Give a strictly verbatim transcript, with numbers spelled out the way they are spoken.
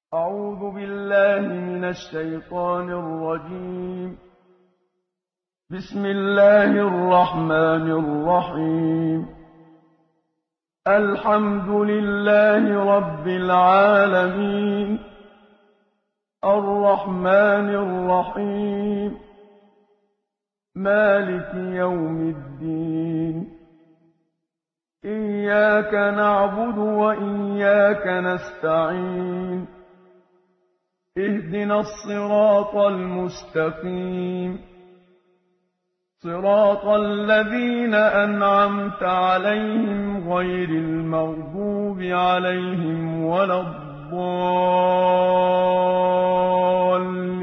أعوذ بالله من الشيطان الرجيم. بسم الله الرحمن الرحيم. الحمد لله رب العالمين، الرحمن الرحيم، مالك يوم الدين. إياك نعبد وإياك نستعين. اهدنا الصراط المستقيم، صراط الذين أنعمت عليهم غير المغضوب عليهم ولا الضالين.